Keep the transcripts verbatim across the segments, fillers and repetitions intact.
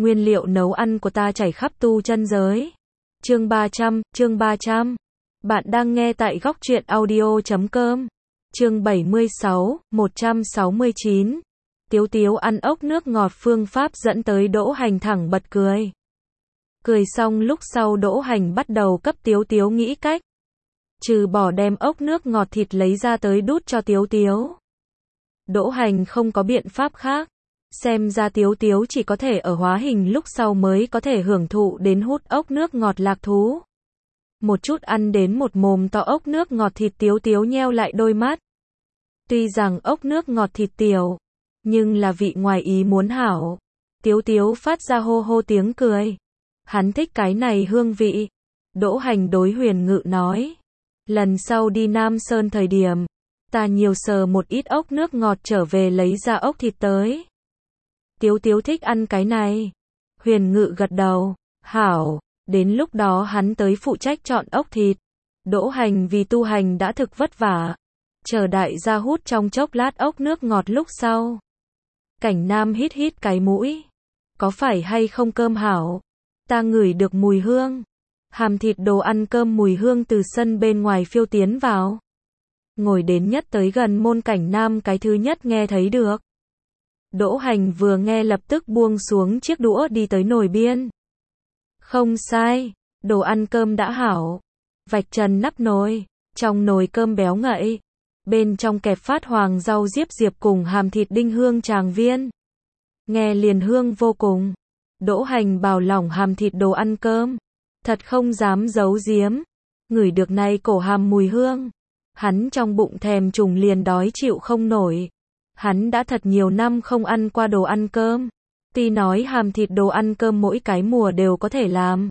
Nguyên liệu nấu ăn của ta chảy khắp tu chân giới. Chương ba trăm, chương ba trăm. Bạn đang nghe tại góc truyện audio chấm com. Chương bảy mươi sáu, một trăm sáu mươi chín. Tiếu Tiếu ăn ốc nước ngọt phương pháp dẫn tới Đỗ Hành thẳng bật cười. Cười xong lúc sau Đỗ Hành bắt đầu cấp Tiếu Tiếu nghĩ cách. Trừ bỏ đem ốc nước ngọt thịt lấy ra tới đút cho Tiếu Tiếu. Đỗ Hành không có biện pháp khác. Xem ra Tiếu Tiếu chỉ có thể ở hóa hình lúc sau mới có thể hưởng thụ đến hút ốc nước ngọt lạc thú. Một chút ăn đến một mồm to ốc nước ngọt thịt Tiếu Tiếu nheo lại đôi mắt. Tuy rằng ốc nước ngọt thịt tiểu, nhưng là vị ngoài ý muốn hảo. Tiếu Tiếu phát ra hô hô tiếng cười. Hắn thích cái này hương vị. Đỗ Hành đối Huyền Ngự nói. Lần sau đi Nam Sơn thời điểm, ta nhiều sờ một ít ốc nước ngọt trở về lấy ra ốc thịt tới. Tiếu Tiếu thích ăn cái này. Huyền Ngự gật đầu. Hảo, đến lúc đó hắn tới phụ trách chọn ốc thịt. Đỗ Hành vì tu hành đã thực vất vả. Chờ đại gia hút trong chốc lát ốc nước ngọt lúc sau. Cảnh Nam hít hít cái mũi. Có phải hay không cơm hảo? Ta ngửi được mùi hương. Hàm thịt đồ ăn cơm mùi hương từ sân bên ngoài phiêu tiến vào. Ngồi đến nhất tới gần môn Cảnh Nam cái thứ nhất nghe thấy được. Đỗ Hành vừa nghe lập tức buông xuống chiếc đũa đi tới nồi biên. Không sai, đồ ăn cơm đã hảo. Vạch trần nắp nồi, trong nồi cơm béo ngậy. Bên trong kẹp phát hoàng rau diếp diệp cùng hàm thịt đinh hương tràng viên. Nghe liền hương vô cùng. Đỗ Hành bào lỏng hàm thịt đồ ăn cơm. Thật không dám giấu giếm. Ngửi được này cổ hàm mùi hương. Hắn trong bụng thèm trùng liền đói chịu không nổi. Hắn đã thật nhiều năm không ăn qua đồ ăn cơm. Tuy nói hàm thịt đồ ăn cơm mỗi cái mùa đều có thể làm.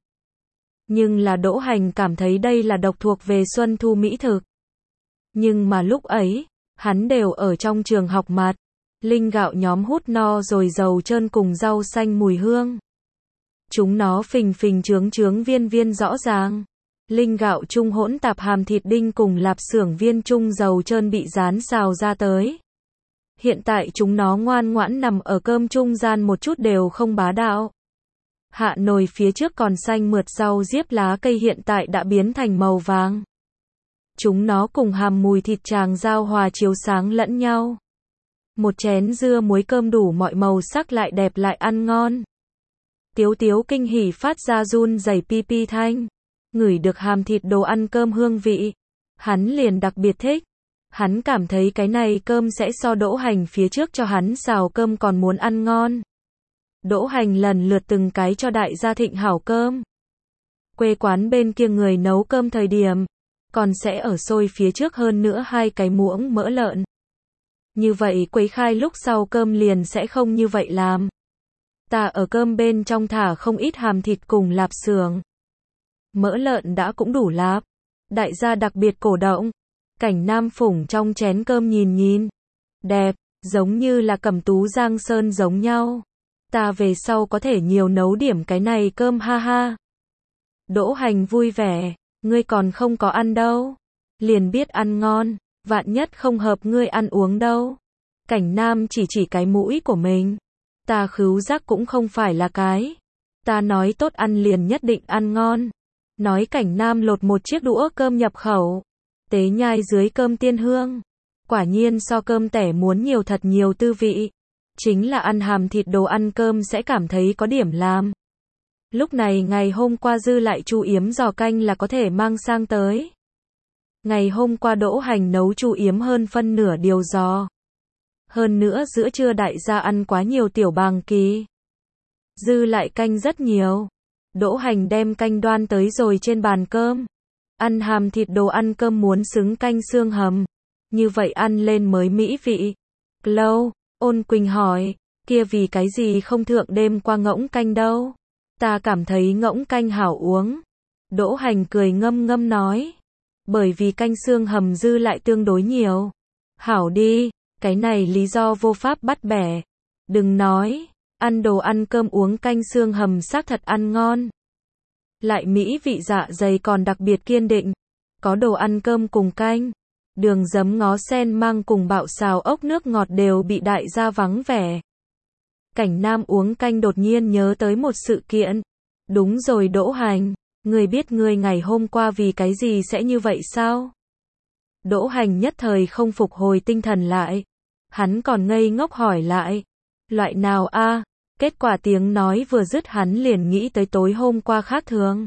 Nhưng là Đỗ Hành cảm thấy đây là độc thuộc về xuân thu mỹ thực. Nhưng mà lúc ấy, hắn đều ở trong trường học mặt. Linh gạo nhóm hút no rồi dầu trơn cùng rau xanh mùi hương. Chúng nó phình phình trướng trướng viên viên rõ ràng. Linh gạo chung hỗn tạp hàm thịt đinh cùng lạp xưởng viên chung dầu trơn bị rán xào ra tới. Hiện tại chúng nó ngoan ngoãn nằm ở cơm trung gian một chút đều không bá đạo. Hạ nồi phía trước còn xanh mượt rau diếp lá cây hiện tại đã biến thành màu vàng. Chúng nó cùng hàm mùi thịt tràng giao hòa chiếu sáng lẫn nhau. Một chén dưa muối cơm đủ mọi màu sắc lại đẹp lại ăn ngon. Tiếu Tiếu kinh hỉ phát ra run rẩy pi pi thanh. Ngửi được hàm thịt đồ ăn cơm hương vị. Hắn liền đặc biệt thích. Hắn cảm thấy cái này cơm sẽ so Đỗ Hành phía trước cho hắn xào cơm còn muốn ăn ngon. Đỗ Hành lần lượt từng cái cho đại gia thịnh hảo cơm. Quê quán bên kia người nấu cơm thời điểm, còn sẽ ở xôi phía trước hơn nữa hai cái muỗng mỡ lợn. Như vậy quấy khai lúc sau cơm liền sẽ không như vậy làm. Ta ở cơm bên trong thả không ít hàm thịt cùng lạp xưởng. Mỡ lợn đã cũng đủ lạp. Đại gia đặc biệt cổ động. Cảnh Nam phủng trong chén cơm nhìn nhìn. Đẹp, giống như là Cẩm Tú Giang Sơn giống nhau. Ta về sau có thể nhiều nấu điểm cái này cơm ha ha. Đỗ Hành vui vẻ. Ngươi còn không có ăn đâu. Liền biết ăn ngon. Vạn nhất không hợp ngươi ăn uống đâu. Cảnh Nam chỉ chỉ cái mũi của mình. Ta khứu giác cũng không phải là cái. Ta nói tốt ăn liền nhất định ăn ngon. Nói Cảnh Nam lột một chiếc đũa cơm nhập khẩu. Tế nhai dưới cơm tiên hương. Quả nhiên so cơm tẻ muốn nhiều thật nhiều tư vị. Chính là ăn hàm thịt đồ ăn cơm sẽ cảm thấy có điểm làm. Lúc này ngày hôm qua dư lại chu yếm giò canh là có thể mang sang tới. Ngày hôm qua Đỗ Hành nấu chu yếm hơn phân nửa điều giò. Hơn nữa giữa trưa đại gia ăn quá nhiều tiểu bàng kỳ. Dư lại canh rất nhiều. Đỗ Hành đem canh đoan tới rồi trên bàn cơm. Ăn hàm thịt đồ ăn cơm muốn xứng canh xương hầm. Như vậy ăn lên mới mỹ vị. Lâu, Ôn Quỳnh hỏi, kia vì cái gì không thượng đêm qua ngỗng canh đâu? Ta cảm thấy ngỗng canh hảo uống. Đỗ Hành cười ngâm ngâm nói. Bởi vì canh xương hầm dư lại tương đối nhiều. Hảo đi, cái này lý do vô pháp bắt bẻ. Đừng nói, ăn đồ ăn cơm uống canh xương hầm xác thật ăn ngon. Lại mỹ vị dạ dày còn đặc biệt kiên định. Có đồ ăn cơm cùng canh. Đường giấm ngó sen mang cùng bạo xào ốc nước ngọt đều bị đại gia vắng vẻ. Cảnh Nam uống canh đột nhiên nhớ tới một sự kiện. Đúng rồi Đỗ Hành, ngươi biết ngươi ngày hôm qua vì cái gì sẽ như vậy sao? Đỗ Hành nhất thời không phục hồi tinh thần lại. Hắn còn ngây ngốc hỏi lại. Loại nào a? Kết quả tiếng nói vừa dứt hắn liền nghĩ tới tối hôm qua khác thường.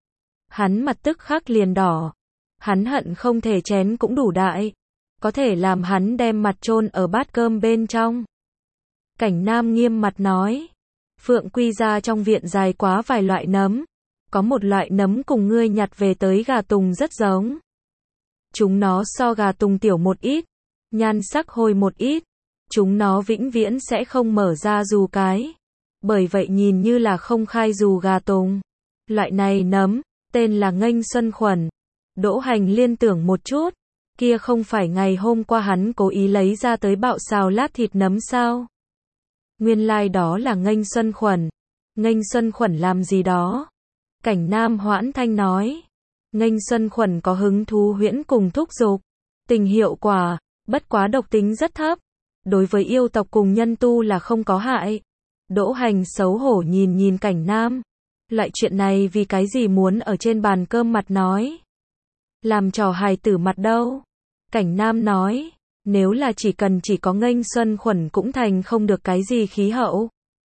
Hắn mặt tức khắc liền đỏ. Hắn hận không thể chén cũng đủ đại. Có thể làm hắn đem mặt chôn ở bát cơm bên trong. Cảnh Nam nghiêm mặt nói. Phượng Quy ra trong viện dài quá vài loại nấm. Có một loại nấm cùng ngươi nhặt về tới gà tùng rất giống. Chúng nó so gà tùng tiểu một ít. Nhan sắc hôi một ít. Chúng nó vĩnh viễn sẽ không mở ra dù cái. Bởi vậy nhìn như là không khai dù gà tùng. Loại này nấm, tên là nghênh xuân khuẩn. Đỗ Hành liên tưởng một chút. Kia không phải ngày hôm qua hắn cố ý lấy ra tới bạo xào lát thịt nấm sao? Nguyên lai like đó là nghênh xuân khuẩn. Nghênh xuân khuẩn làm gì đó? Cảnh Nam hoãn thanh nói. Nghênh xuân khuẩn có hứng thú huyễn cùng thúc dục. Tình hiệu quả, bất quá độc tính rất thấp. Đối với yêu tộc cùng nhân tu là không có hại. Đỗ Hành xấu hổ nhìn nhìn Cảnh Nam. Loại chuyện này vì cái gì muốn ở trên bàn cơm mặt nói? Làm trò hài tử mặt đâu? Cảnh Nam nói. Nếu là chỉ cần chỉ có nghênh xuân khuẩn cũng thành không được cái gì khí hậu.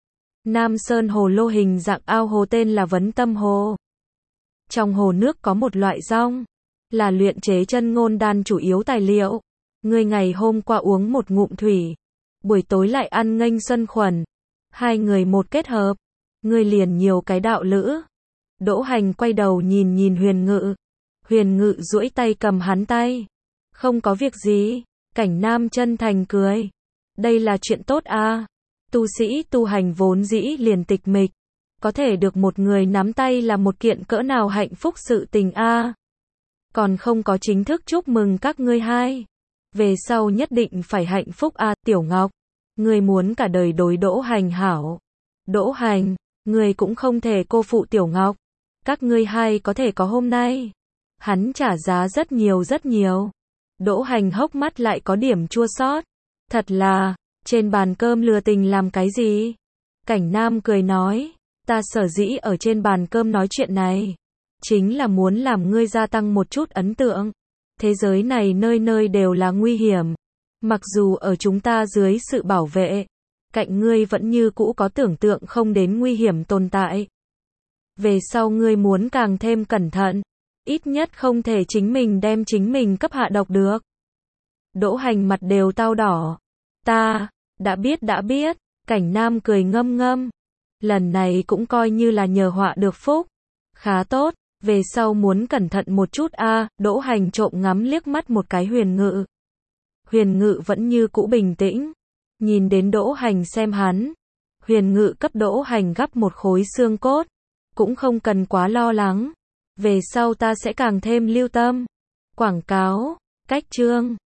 Nam Sơn hồ lô hình dạng ao hồ tên là Vấn Tâm Hồ. Trong hồ nước có một loại rong. Là luyện chế chân ngôn đan chủ yếu tài liệu. Ngươi ngày hôm qua uống một ngụm thủy. Buổi tối lại ăn nghênh xuân khuẩn. Hai người một kết hợp. Ngươi liền nhiều cái đạo lữ. Đỗ Hành quay đầu nhìn nhìn Huyền Ngự. Huyền Ngự duỗi tay cầm hắn tay. Không có việc gì. Cảnh Nam chân thành cười. Đây là chuyện tốt à. Tu sĩ tu hành vốn dĩ liền tịch mịch. Có thể được một người nắm tay là một kiện cỡ nào hạnh phúc sự tình a. À. Còn không có chính thức chúc mừng các ngươi hai. Về sau nhất định phải hạnh phúc a. À, Tiểu Ngọc. Ngươi muốn cả đời đối Đỗ Hành hảo. Đỗ Hành, ngươi cũng không thể cô phụ Tiểu Ngọc. Các ngươi hai có thể có hôm nay. Hắn trả giá rất nhiều rất nhiều. Đỗ Hành hốc mắt lại có điểm chua xót. Thật là, trên bàn cơm lừa tình làm cái gì? Cảnh Nam cười nói, ta sở dĩ ở trên bàn cơm nói chuyện này. Chính là muốn làm ngươi gia tăng một chút ấn tượng. Thế giới này nơi nơi đều là nguy hiểm. Mặc dù ở chúng ta dưới sự bảo vệ, cạnh ngươi vẫn như cũ có tưởng tượng không đến nguy hiểm tồn tại. Về sau ngươi muốn càng thêm cẩn thận. Ít nhất không thể chính mình đem chính mình cấp hạ độc được. Đỗ Hành mặt đều tao đỏ. Ta, đã biết đã biết. Cảnh Nam cười ngâm ngâm. Lần này cũng coi như là nhờ họa được phúc. Khá tốt, về sau muốn cẩn thận một chút a. À, Đỗ Hành trộm ngắm liếc mắt một cái Huyền Ngự. Huyền Ngự vẫn như cũ bình tĩnh. Nhìn đến Đỗ Hành xem hắn. Huyền Ngự cấp Đỗ Hành gắp một khối xương cốt. Cũng không cần quá lo lắng. Về sau ta sẽ càng thêm lưu tâm. Quảng cáo, cách chương.